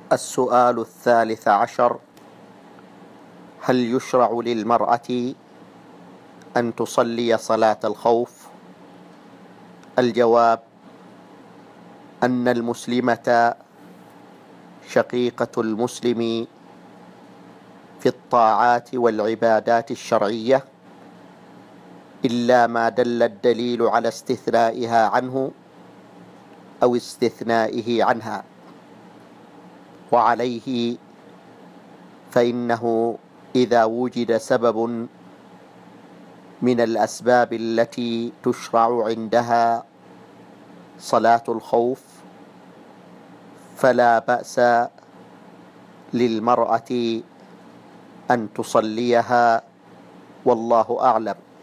السؤال 13: هل يشرع للمرأة أن تصلي صلاة الخوف؟ الجواب: أن المسلمة شقيقة المسلم في الطاعات والعبادات الشرعية، إلا ما دل الدليل على استثنائها عنه أو استثنائه عنها، وعليه فإنه إذا وجد سبب من الأسباب التي تشرع عندها صلاة الخوف فلا بأس للمرأة أن تصليها، والله أعلم.